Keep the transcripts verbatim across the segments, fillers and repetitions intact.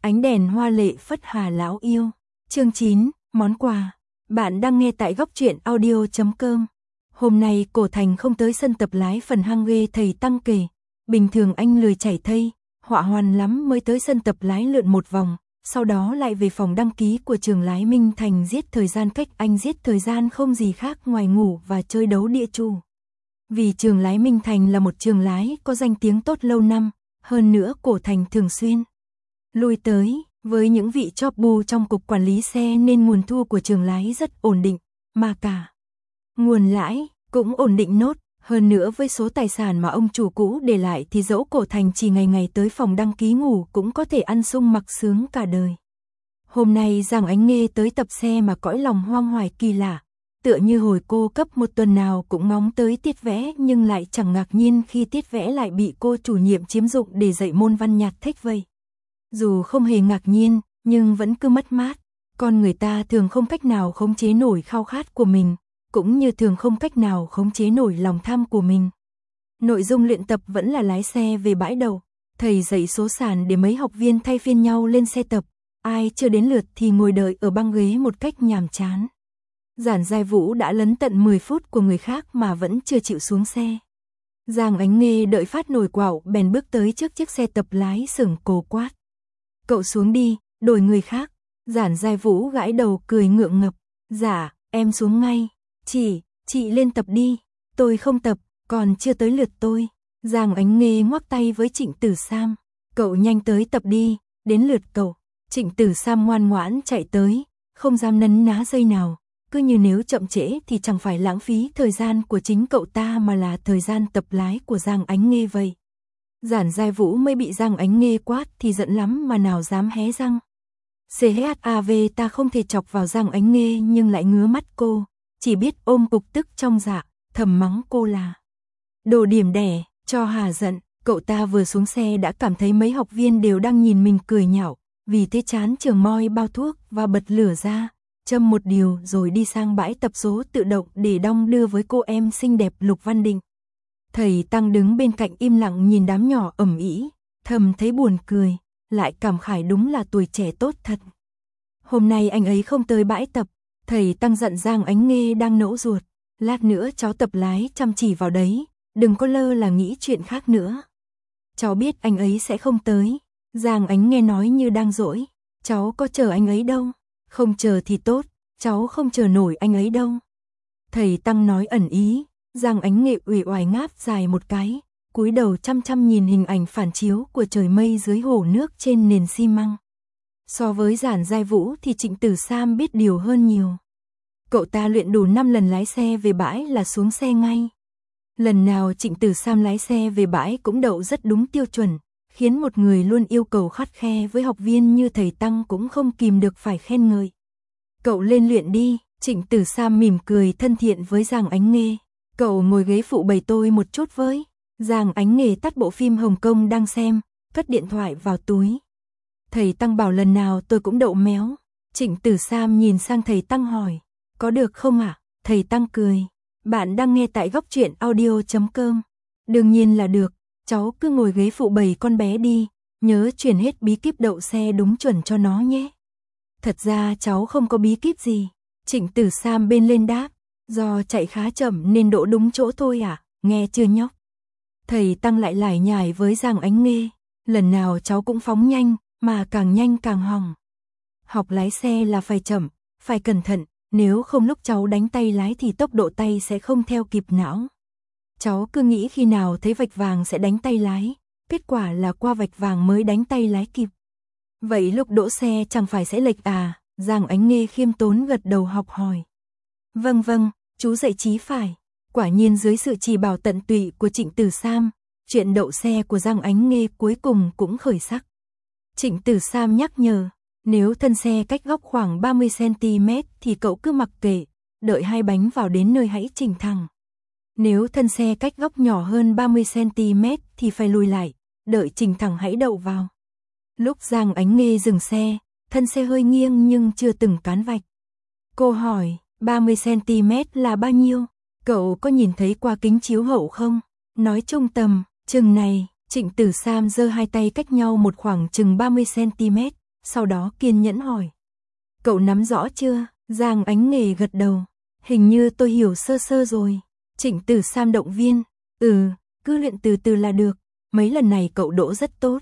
Ánh đèn hoa lệ phất hà lão yêu. Chương chín, món quà. Bạn đang nghe tại góc truyện audio chấm com. Hôm nay Cổ Thành không tới sân tập lái phần hang ghê thầy Tăng kể. Bình thường anh lười chảy thây, họa hoàn lắm mới tới sân tập lái lượn một vòng, sau đó lại về phòng đăng ký của trường lái Minh Thành giết thời gian. Cách anh giết thời gian không gì khác ngoài ngủ và chơi đấu địa chủ. Vì trường lái Minh Thành là một trường lái có danh tiếng tốt lâu năm, hơn nữa Cổ Thành thường xuyên lui tới với những vị chóp bu trong cục quản lý xe nên nguồn thu của trường lái rất ổn định, mà cả nguồn lãi cũng ổn định nốt. Hơn nữa với số tài sản mà ông chủ cũ để lại thì dẫu Cổ Thành chỉ ngày ngày tới phòng đăng ký ngủ cũng có thể ăn sung mặc sướng cả đời. Hôm nay Giang Ánh Nghê tới tập xe mà cõi lòng hoang hoài kỳ lạ, tựa như hồi cô cấp một tuần nào cũng ngóng tới tiết vẽ nhưng lại chẳng ngạc nhiên khi tiết vẽ lại bị cô chủ nhiệm chiếm dụng để dạy môn văn nhạc thích vây. Dù không hề ngạc nhiên, nhưng vẫn cứ mất mát. Con người ta thường không cách nào khống chế nổi khao khát của mình, cũng như thường không cách nào khống chế nổi lòng tham của mình. Nội dung luyện tập vẫn là lái xe về bãi đầu. Thầy dạy số sàn để mấy học viên thay phiên nhau lên xe tập. Ai chưa đến lượt thì ngồi đợi ở băng ghế một cách nhàm chán. Giản Giai Vũ đã lấn tận mười phút của người khác mà vẫn chưa chịu xuống xe. Giang Ánh Nghê đợi phát nổi quạo bèn bước tới trước chiếc xe tập lái sửng cổ quát. Cậu xuống đi, đổi người khác. Giản Giai Vũ gãi đầu cười ngượng ngập. Dạ, em xuống ngay. Chị, chị lên tập đi. Tôi không tập, còn chưa tới lượt tôi. Giang Ánh Nghê ngoắc tay với Trịnh Tử Sam. Cậu nhanh tới tập đi, đến lượt cậu. Trịnh Tử Sam ngoan ngoãn chạy tới, không dám nấn ná giây nào. Cứ như nếu chậm trễ thì chẳng phải lãng phí thời gian của chính cậu ta mà là thời gian tập lái của Giang Ánh Nghê vậy. Giản Giai Vũ mới bị Giang Ánh Nghê quát thì giận lắm mà nào dám hé răng. Chav ta không thể chọc vào Giang Ánh Nghê nhưng lại ngứa mắt cô, chỉ biết ôm cục tức trong dạ, thầm mắng cô là đồ điểm đẻ, cho hà giận. Cậu ta vừa xuống xe đã cảm thấy mấy học viên đều đang nhìn mình cười nhạo, vì thế chán trường moi bao thuốc và bật lửa ra, châm một điều rồi đi sang bãi tập số tự động để đong đưa với cô em xinh đẹp Lục Văn Định. Thầy Tăng đứng bên cạnh im lặng nhìn đám nhỏ ầm ĩ, thầm thấy buồn cười, lại cảm khải đúng là tuổi trẻ tốt thật. Hôm nay anh ấy không tới bãi tập, thầy Tăng giận Giang Ánh Nghê đang nẫu ruột. Lát nữa cháu tập lái chăm chỉ vào đấy, đừng có lơ là nghĩ chuyện khác nữa. Cháu biết anh ấy sẽ không tới. Giang Ánh Nghê nói như đang dỗi. Cháu có chờ anh ấy đâu. Không chờ thì tốt, cháu không chờ nổi anh ấy đâu. Thầy Tăng nói ẩn ý. Giang Ánh Nghê uể oải ngáp dài một cái, cúi đầu chăm chăm nhìn hình ảnh phản chiếu của trời mây dưới hồ nước trên nền xi măng. So với Giản Giai Vũ thì Trịnh Tử Sam biết điều hơn nhiều. Cậu ta luyện đủ năm lần lái xe về bãi là xuống xe ngay. Lần nào Trịnh Tử Sam lái xe về bãi cũng đậu rất đúng tiêu chuẩn, khiến một người luôn yêu cầu khắt khe với học viên như thầy Tăng cũng không kìm được phải khen ngợi. Cậu lên luyện đi. Trịnh Tử Sam mỉm cười thân thiện với Giang Ánh Nghê. Cậu ngồi ghế phụ bày tôi một chút với. Giang Ánh Nghê tắt bộ phim Hồng Kông đang xem, cất điện thoại vào túi. Thầy Tăng bảo lần nào tôi cũng đậu méo. Trịnh Tử Sam nhìn sang thầy Tăng hỏi, có được không ạ? À? Thầy Tăng cười, bạn đang nghe tại góc truyện audio chấm com. Đương nhiên là được, cháu cứ ngồi ghế phụ bày con bé đi, nhớ truyền hết bí kíp đậu xe đúng chuẩn cho nó nhé. Thật ra cháu không có bí kíp gì. Trịnh Tử Sam bên lên đáp, do chạy khá chậm nên đỗ đúng chỗ thôi à, nghe chưa nhóc? Thầy Tăng lại lải nhải với Giang Ánh Nghê, lần nào cháu cũng phóng nhanh, mà càng nhanh càng hỏng. Học lái xe là phải chậm, phải cẩn thận, nếu không lúc cháu đánh tay lái thì tốc độ tay sẽ không theo kịp não. Cháu cứ nghĩ khi nào thấy vạch vàng sẽ đánh tay lái, kết quả là qua vạch vàng mới đánh tay lái kịp. Vậy lúc đỗ xe chẳng phải sẽ lệch à? Giang Ánh Nghê khiêm tốn gật đầu học hỏi. Vâng vâng, chú dạy chí phải. Quả nhiên dưới sự chỉ bảo tận tụy của Trịnh Tử Sam, chuyện đậu xe của Giang Ánh Nghê cuối cùng cũng khởi sắc. Trịnh Tử Sam nhắc nhở, nếu thân xe cách góc khoảng ba mươi xăng ti mét thì cậu cứ mặc kệ, đợi hai bánh vào đến nơi hãy chỉnh thẳng. Nếu thân xe cách góc nhỏ hơn ba mươi xăng ti mét thì phải lùi lại, đợi chỉnh thẳng hãy đậu vào. Lúc Giang Ánh Nghê dừng xe, thân xe hơi nghiêng nhưng chưa từng cán vạch. Cô hỏi, ba mươi xăng ti mét là bao nhiêu? Cậu có nhìn thấy qua kính chiếu hậu không? Nói chung tầm, chừng này. Trịnh Tử Sam giơ hai tay cách nhau một khoảng chừng ba mươi xăng ti mét, sau đó kiên nhẫn hỏi. Cậu nắm rõ chưa? Giang Ánh Nghề gật đầu. Hình như tôi hiểu sơ sơ rồi. Trịnh Tử Sam động viên. Ừ, cứ luyện từ từ là được. Mấy lần này cậu đỗ rất tốt.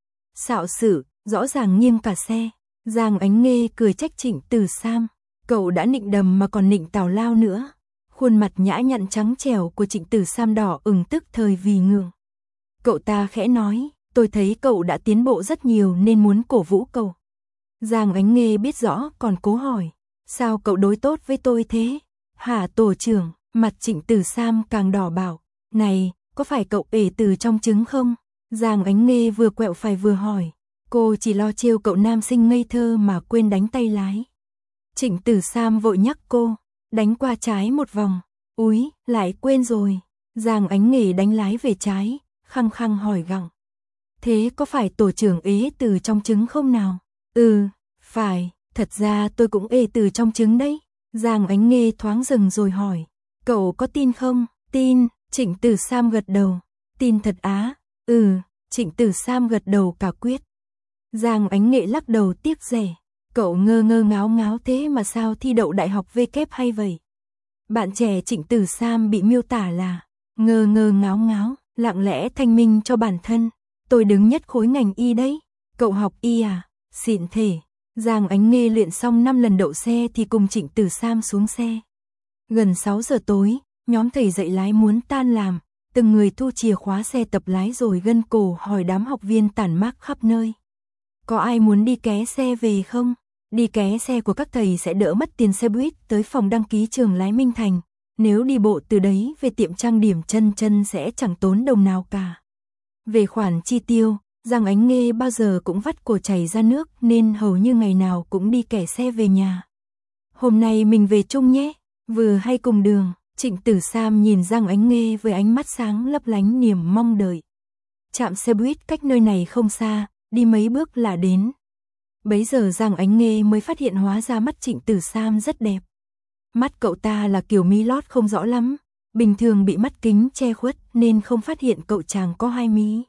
Xạo sự, rõ ràng nghiêng cả xe. Giang Ánh Nghê cười trách Trịnh Tử Sam. Cậu đã nịnh đầm mà còn nịnh tào lao nữa. Khuôn mặt nhã nhặn trắng trẻo của Trịnh Tử Sam đỏ ửng tức thời vì ngượng. Cậu ta khẽ nói, tôi thấy cậu đã tiến bộ rất nhiều nên muốn cổ vũ cậu. Giang Ánh Nghê biết rõ còn cố hỏi, sao cậu đối tốt với tôi thế? Hả tổ trưởng, mặt Trịnh Tử Sam càng đỏ bảo, này, có phải cậu ể từ trong trứng không? Giang Ánh Nghê vừa quẹo phải vừa hỏi, cô chỉ lo trêu cậu nam sinh ngây thơ mà quên đánh tay lái. Trịnh Tử Sam vội nhắc cô, đánh qua trái một vòng, úi, lại quên rồi. Giang Ánh Nghê đánh lái về trái, khăng khăng hỏi gặng. Thế có phải tổ trưởng ế từ trong trứng không nào? Ừ, phải, thật ra tôi cũng ế từ trong trứng đấy. Giang Ánh Nghê thoáng dừng rồi hỏi, cậu có tin không? Tin, Trịnh Tử Sam gật đầu. Tin thật á? Ừ, Trịnh Tử Sam gật đầu cả quyết. Giang Ánh Nghê lắc đầu tiếc rẻ. Cậu ngơ ngơ ngáo ngáo thế mà sao thi đậu đại học V kép hay vậy? Bạn trẻ Trịnh Tử Sam bị miêu tả là ngơ ngơ ngáo ngáo, lặng lẽ thanh minh cho bản thân. Tôi đứng nhất khối ngành y đấy. Cậu học y à? Xịn thể. Giang Ánh Nghê luyện xong năm lần đậu xe thì cùng Trịnh Tử Sam xuống xe. Gần sáu giờ tối, nhóm thầy dạy lái muốn tan làm, từng người thu chìa khóa xe tập lái rồi gân cổ hỏi đám học viên tản mác khắp nơi. Có ai muốn đi ké xe về không? Đi ké xe của các thầy sẽ đỡ mất tiền xe buýt tới phòng đăng ký trường lái Minh Thành. Nếu đi bộ từ đấy về tiệm trang điểm chân chân sẽ chẳng tốn đồng nào cả. Về khoản chi tiêu, Giang Ánh Nghê bao giờ cũng vắt cổ chảy ra nước nên hầu như ngày nào cũng đi kẻ xe về nhà. Hôm nay mình về chung nhé, vừa hay cùng đường. Trịnh Tử Sam nhìn Giang Ánh Nghê với ánh mắt sáng lấp lánh niềm mong đợi. Trạm xe buýt cách nơi này không xa, đi mấy bước là đến. Bấy giờ Giang Ánh Nghê mới phát hiện hóa ra mắt Trịnh Tử Sam rất đẹp. Mắt cậu ta là kiểu mí lót không rõ lắm, bình thường bị mắt kính che khuất nên không phát hiện cậu chàng có hai mí.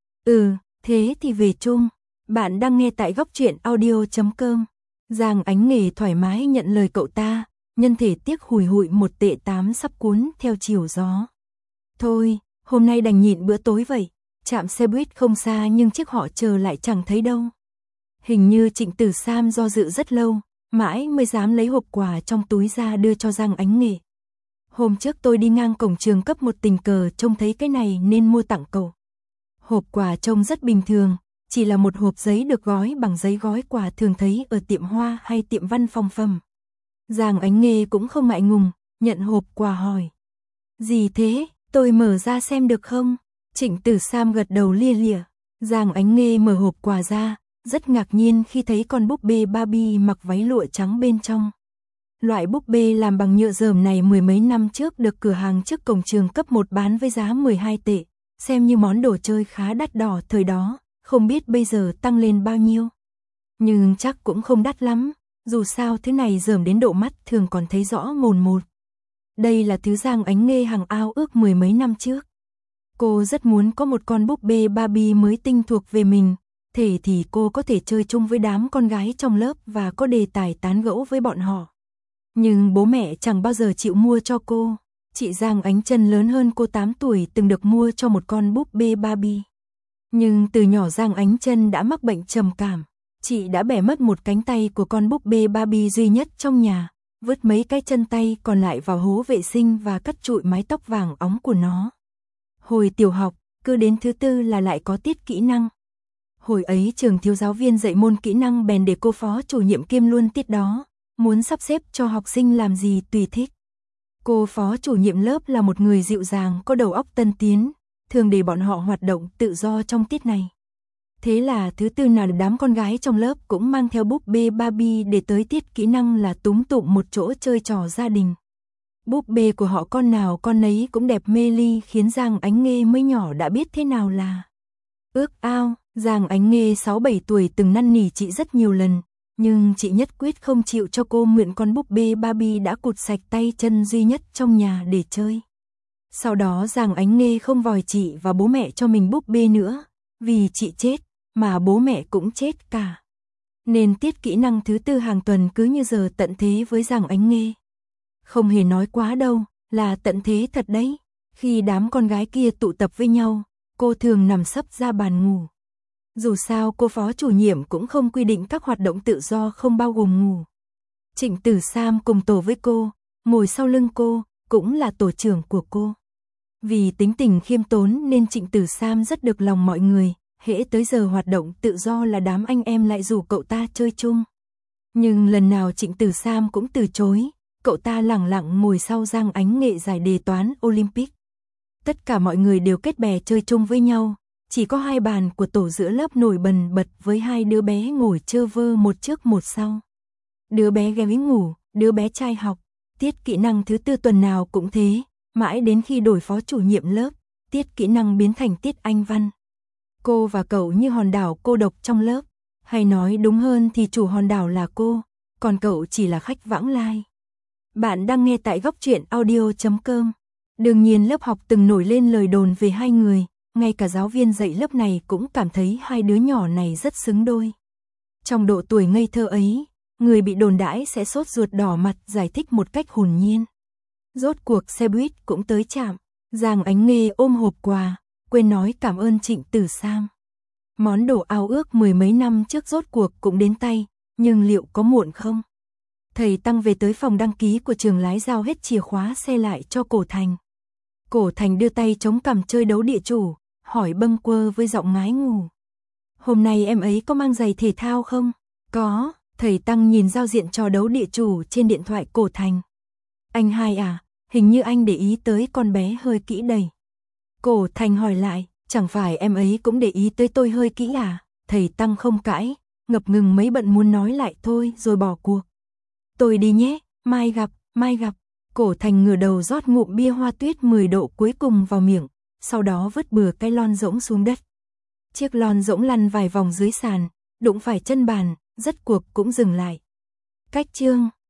Ừ, thế thì về chung. Bạn đang nghe tại góc truyện audio chấm com. Giang Ánh Nghê thoải mái nhận lời cậu ta, nhân thể tiếc hùi hụi một tệ tám sắp cuốn theo chiều gió. Thôi, hôm nay đành nhịn bữa tối vậy. Trạm xe buýt không xa nhưng chiếc họ chờ lại chẳng thấy đâu. Hình như Trịnh Tử Sam do dự rất lâu, mãi mới dám lấy hộp quà trong túi ra đưa cho Giang Ánh Nghê. Hôm trước tôi đi ngang cổng trường cấp một tình cờ trông thấy cái này nên mua tặng cậu. Hộp quà trông rất bình thường, chỉ là một hộp giấy được gói bằng giấy gói quà thường thấy ở tiệm hoa hay tiệm văn phòng phẩm. Giang Ánh Nghê cũng không ngại ngùng, nhận hộp quà hỏi. Gì thế, tôi mở ra xem được không? Trịnh Tử Sam gật đầu lia lịa. Giang Ánh Nghê mở hộp quà ra, rất ngạc nhiên khi thấy con búp bê Barbie mặc váy lụa trắng bên trong. Loại búp bê làm bằng nhựa dởm này mười mấy năm trước được cửa hàng trước cổng trường cấp một bán với giá mười hai tệ, xem như món đồ chơi khá đắt đỏ thời đó, không biết bây giờ tăng lên bao nhiêu. Nhưng chắc cũng không đắt lắm, dù sao thứ này dởm đến độ mắt thường còn thấy rõ mồn một. Đây là thứ Giang Ánh Nghê hằng ao ước mười mấy năm trước. Cô rất muốn có một con búp bê Barbie mới tinh thuộc về mình, thể thì cô có thể chơi chung với đám con gái trong lớp và có đề tài tán gẫu với bọn họ. Nhưng bố mẹ chẳng bao giờ chịu mua cho cô. Chị Giang Ánh Trân lớn hơn cô tám tuổi từng được mua cho một con búp bê Barbie. Nhưng từ nhỏ Giang Ánh Trân đã mắc bệnh trầm cảm. Chị đã bẻ mất một cánh tay của con búp bê Barbie duy nhất trong nhà, vứt mấy cái chân tay còn lại vào hố vệ sinh và cắt trụi mái tóc vàng óng của nó. Hồi tiểu học, cứ đến thứ tư là lại có tiết kỹ năng. Hồi ấy trường thiếu giáo viên dạy môn kỹ năng bèn để cô phó chủ nhiệm kiêm luôn tiết đó, muốn sắp xếp cho học sinh làm gì tùy thích. Cô phó chủ nhiệm lớp là một người dịu dàng có đầu óc tân tiến, thường để bọn họ hoạt động tự do trong tiết này. Thế là thứ tư nào đám con gái trong lớp cũng mang theo búp bê Barbie để tới tiết kỹ năng là túm tụm một chỗ chơi trò gia đình. Búp bê của họ con nào con nấy cũng đẹp mê ly khiến Giang Ánh Nghê mới nhỏ đã biết thế nào là ước ao. Giang Ánh Nghê sáu bảy tuổi từng năn nỉ chị rất nhiều lần, nhưng chị nhất quyết không chịu cho cô mượn con búp bê Barbie đã cụt sạch tay chân duy nhất trong nhà để chơi. Sau đó Giang Ánh Nghê không vòi chị và bố mẹ cho mình búp bê nữa, vì chị chết, mà bố mẹ cũng chết cả. nên tiết kỹ năng thứ tư hàng tuần cứ như giờ tận thế với Giang Ánh Nghê. Không hề nói quá đâu, là tận thế thật đấy. Khi đám con gái kia tụ tập với nhau, cô thường nằm sấp ra bàn ngủ. Dù sao cô phó chủ nhiệm cũng không quy định các hoạt động tự do không bao gồm ngủ. Trịnh Tử Sam cùng tổ với cô, ngồi sau lưng cô, cũng là tổ trưởng của cô. Vì tính tình khiêm tốn nên Trịnh Tử Sam rất được lòng mọi người, hễ tới giờ hoạt động tự do là đám anh em lại rủ cậu ta chơi chung. Nhưng lần nào Trịnh Tử Sam cũng từ chối, cậu ta lẳng lặng ngồi sau Giang Ánh Nghệ giải đề toán Olympic. Tất cả mọi người đều kết bè chơi chung với nhau, chỉ có hai bàn của tổ giữa lớp nổi bần bật với hai đứa bé ngồi chơ vơ một trước một sau. Đứa bé ghé ngủ, đứa bé trai học, tiết kỹ năng thứ tư tuần nào cũng thế, mãi đến khi đổi phó chủ nhiệm lớp, tiết kỹ năng biến thành tiết Anh văn. Cô và cậu như hòn đảo cô độc trong lớp, hay nói đúng hơn thì chủ hòn đảo là cô, còn cậu chỉ là khách vãng lai. Bạn đang nghe tại góc truyện audio chấm com. Đương nhiên lớp học từng nổi lên lời đồn về hai người, ngay cả giáo viên dạy lớp này cũng cảm thấy hai đứa nhỏ này rất xứng đôi. Trong độ tuổi ngây thơ ấy, người bị đồn đãi sẽ sốt ruột đỏ mặt giải thích một cách hồn nhiên. Rốt cuộc xe buýt cũng tới trạm, Giang Ánh Nghê ôm hộp quà, quên nói cảm ơn Trịnh Tử Sam. Món đồ ao ước mười mấy năm trước rốt cuộc cũng đến tay, nhưng liệu có muộn không? Thầy Tăng về tới phòng đăng ký của trường lái giao hết chìa khóa xe lại cho Cổ Thành. Cổ Thành đưa tay chống cằm chơi đấu địa chủ, hỏi bâng quơ với giọng ngái ngủ. Hôm nay em ấy có mang giày thể thao không? Có, thầy Tăng nhìn giao diện trò đấu địa chủ trên điện thoại Cổ Thành. Anh hai à, hình như anh để ý tới con bé hơi kỹ đầy. Cổ Thành hỏi lại, chẳng phải em ấy cũng để ý tới tôi hơi kỹ à? Thầy Tăng không cãi, ngập ngừng mấy bận muốn nói lại thôi rồi bỏ cuộc. Tôi đi nhé, mai gặp, mai gặp. Cổ Thành ngửa đầu rót ngụm bia hoa tuyết mười độ cuối cùng vào miệng, sau đó vứt bừa cái lon rỗng xuống đất. Chiếc lon rỗng lăn vài vòng dưới sàn, đụng phải chân bàn, rốt cuộc cũng dừng lại. Cách chương